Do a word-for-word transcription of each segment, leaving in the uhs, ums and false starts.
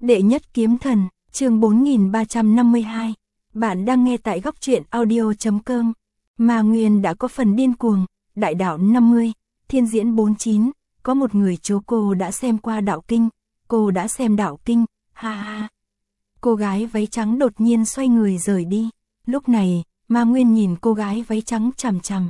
Đệ nhất kiếm thần, chương bốn nghìn ba trăm năm mươi hai. Bạn đang nghe tại góc truyện audio chấm com. Ma Nguyên đã có phần điên cuồng, đại đạo năm mươi, thiên diễn bốn mươi chín, có một người chố cô đã xem qua đạo kinh, cô đã xem đạo kinh, ha ha. Cô gái váy trắng đột nhiên xoay người rời đi, lúc này, Ma Nguyên nhìn cô gái váy trắng chằm chằm.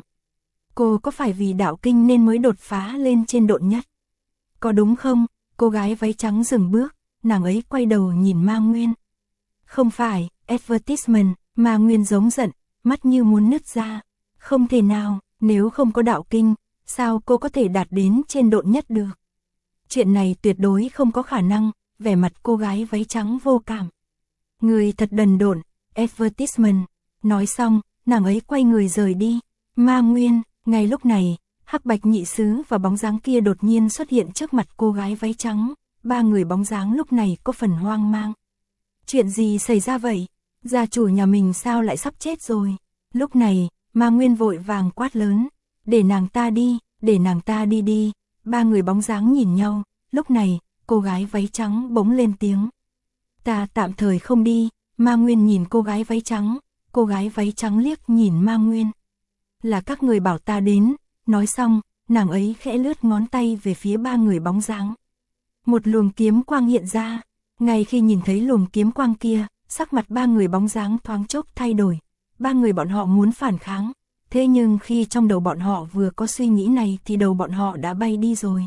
Cô có phải vì đạo kinh nên mới đột phá lên trên độn nhất? Có đúng không? Cô gái váy trắng dừng bước, nàng ấy quay đầu nhìn Ma Nguyên. Không phải, advertisement, Ma Nguyên giống giận, mắt như muốn nứt ra. Không thể nào, nếu không có đạo kinh, sao cô có thể đạt đến trên độn nhất được? Chuyện này tuyệt đối không có khả năng, vẻ mặt cô gái váy trắng vô cảm. Người thật đần độn, advertisement. Nói xong, nàng ấy quay người rời đi. Ma Nguyên, ngay lúc này, hắc bạch nhị sứ và bóng dáng kia đột nhiên xuất hiện trước mặt cô gái váy trắng. Ba người bóng dáng lúc này có phần hoang mang. Chuyện gì xảy ra vậy? Gia chủ nhà mình sao lại sắp chết rồi? Lúc này, Ma Nguyên vội vàng quát lớn. Để nàng ta đi, để nàng ta đi đi. Ba người bóng dáng nhìn nhau. Lúc này, cô gái váy trắng bỗng lên tiếng. Ta tạm thời không đi. Ma Nguyên nhìn cô gái váy trắng. Cô gái váy trắng liếc nhìn Ma Nguyên. Là các người bảo ta đến. Nói xong, nàng ấy khẽ lướt ngón tay về phía ba người bóng dáng. Một luồng kiếm quang hiện ra. Ngay khi nhìn thấy luồng kiếm quang kia, sắc mặt ba người bóng dáng thoáng chốc thay đổi. Ba người bọn họ muốn phản kháng. Thế nhưng khi trong đầu bọn họ vừa có suy nghĩ này thì đầu bọn họ đã bay đi rồi.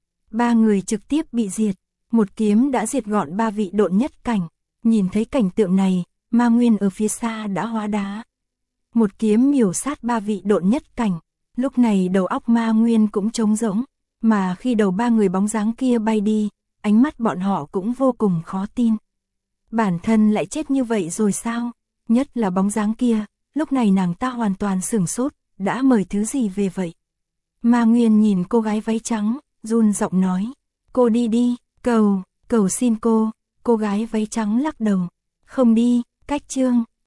Ba người trực tiếp bị diệt. Một kiếm đã diệt gọn ba vị độn nhất cảnh. Nhìn thấy cảnh tượng này, Ma Nguyên ở phía xa đã hóa đá. Một kiếm miểu sát ba vị độn nhất cảnh. Lúc này đầu óc Ma Nguyên cũng trống rỗng. Mà khi đầu ba người bóng dáng kia bay đi, ánh mắt bọn họ cũng vô cùng khó tin. Bản thân lại chết như vậy rồi sao? Nhất là bóng dáng kia, lúc này nàng ta hoàn toàn sửng sốt, đã mời thứ gì về vậy? Ma Nguyên nhìn cô gái váy trắng, run giọng nói. Cô đi đi, cầu, cầu xin cô. Cô gái váy trắng lắc đầu. Không đi, cách chương.